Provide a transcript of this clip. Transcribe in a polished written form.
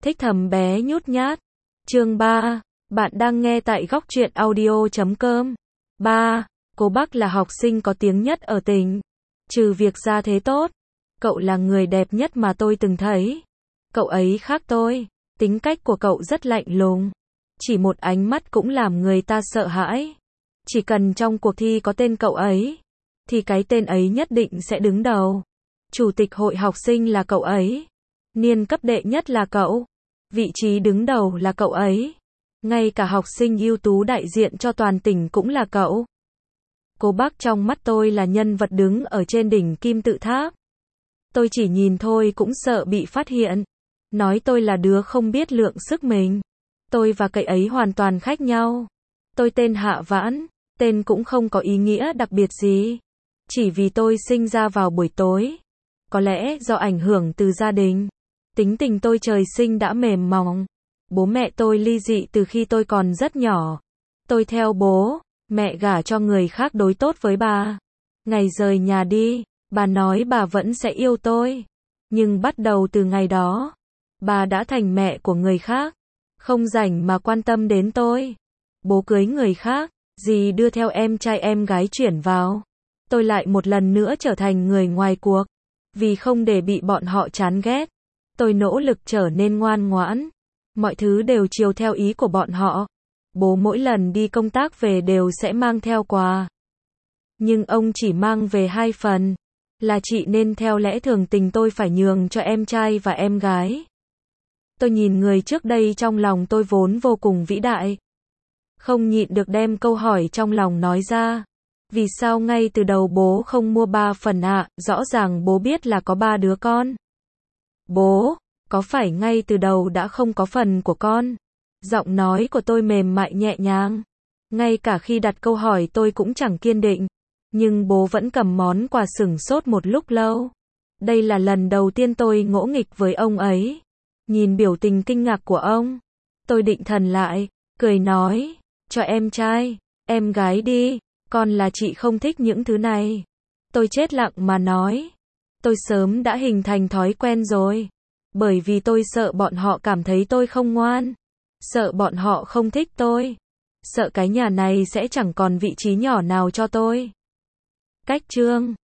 Thích thầm bé nhút nhát. Chương 3. Bạn đang nghe tại góc truyện audio.com. 3. Cô Bắc là học sinh có tiếng nhất ở tỉnh. Trừ việc ra thế tốt, cậu là người đẹp nhất mà tôi từng thấy. Cậu ấy khác tôi. Tính cách của cậu rất lạnh lùng. Chỉ một ánh mắt cũng làm người ta sợ hãi. Chỉ cần trong cuộc thi có tên cậu ấy, thì cái tên ấy nhất định sẽ đứng đầu. Chủ tịch hội học sinh là cậu ấy. Niên cấp đệ nhất là cậu. Vị trí đứng đầu là cậu ấy. Ngay cả học sinh ưu tú đại diện cho toàn tỉnh cũng là cậu. Cô Bắc trong mắt tôi là nhân vật đứng ở trên đỉnh kim tự tháp. Tôi chỉ nhìn thôi cũng sợ bị phát hiện. Nói tôi là đứa không biết lượng sức mình. Tôi và cậu ấy hoàn toàn khác nhau. Tôi tên Hạ Vãn, tên cũng không có ý nghĩa đặc biệt gì. Chỉ vì tôi sinh ra vào buổi tối. Có lẽ do ảnh hưởng từ gia đình. Tính tình tôi trời sinh đã mềm mỏng. Bố mẹ tôi ly dị từ khi tôi còn rất nhỏ. Tôi theo bố, mẹ gả cho người khác đối tốt với bà. Ngày rời nhà đi, bà nói bà vẫn sẽ yêu tôi. Nhưng bắt đầu từ ngày đó, bà đã thành mẹ của người khác. Không rảnh mà quan tâm đến tôi. Bố cưới người khác, dì đưa theo em trai em gái chuyển vào. Tôi lại một lần nữa trở thành người ngoài cuộc. Vì không để bị bọn họ chán ghét, tôi nỗ lực trở nên ngoan ngoãn. Mọi thứ đều chiều theo ý của bọn họ. Bố mỗi lần đi công tác về đều sẽ mang theo quà. Nhưng ông chỉ mang về 2 phần. Là chị nên theo lẽ thường tình tôi phải nhường cho em trai và em gái. Tôi nhìn người trước đây trong lòng tôi vốn vô cùng vĩ đại. Không nhịn được đem câu hỏi trong lòng nói ra. Vì sao ngay từ đầu bố không mua 3 phần ạ? Rõ ràng bố biết là có 3 đứa con. Bố, có phải ngay từ đầu đã không có phần của con? Giọng nói của tôi mềm mại nhẹ nhàng. Ngay cả khi đặt câu hỏi tôi cũng chẳng kiên định. Nhưng bố vẫn cầm món quà sửng sốt một lúc lâu. Đây là lần đầu tiên tôi ngỗ nghịch với ông ấy. Nhìn biểu tình kinh ngạc của ông, tôi định thần lại, cười nói, cho em trai, em gái đi, con là chị không thích những thứ này. Tôi chết lặng mà nói, tôi sớm đã hình thành thói quen rồi. Bởi vì tôi sợ bọn họ cảm thấy tôi không ngoan. Sợ bọn họ không thích tôi. Sợ cái nhà này sẽ chẳng còn vị trí nhỏ nào cho tôi. Cách chương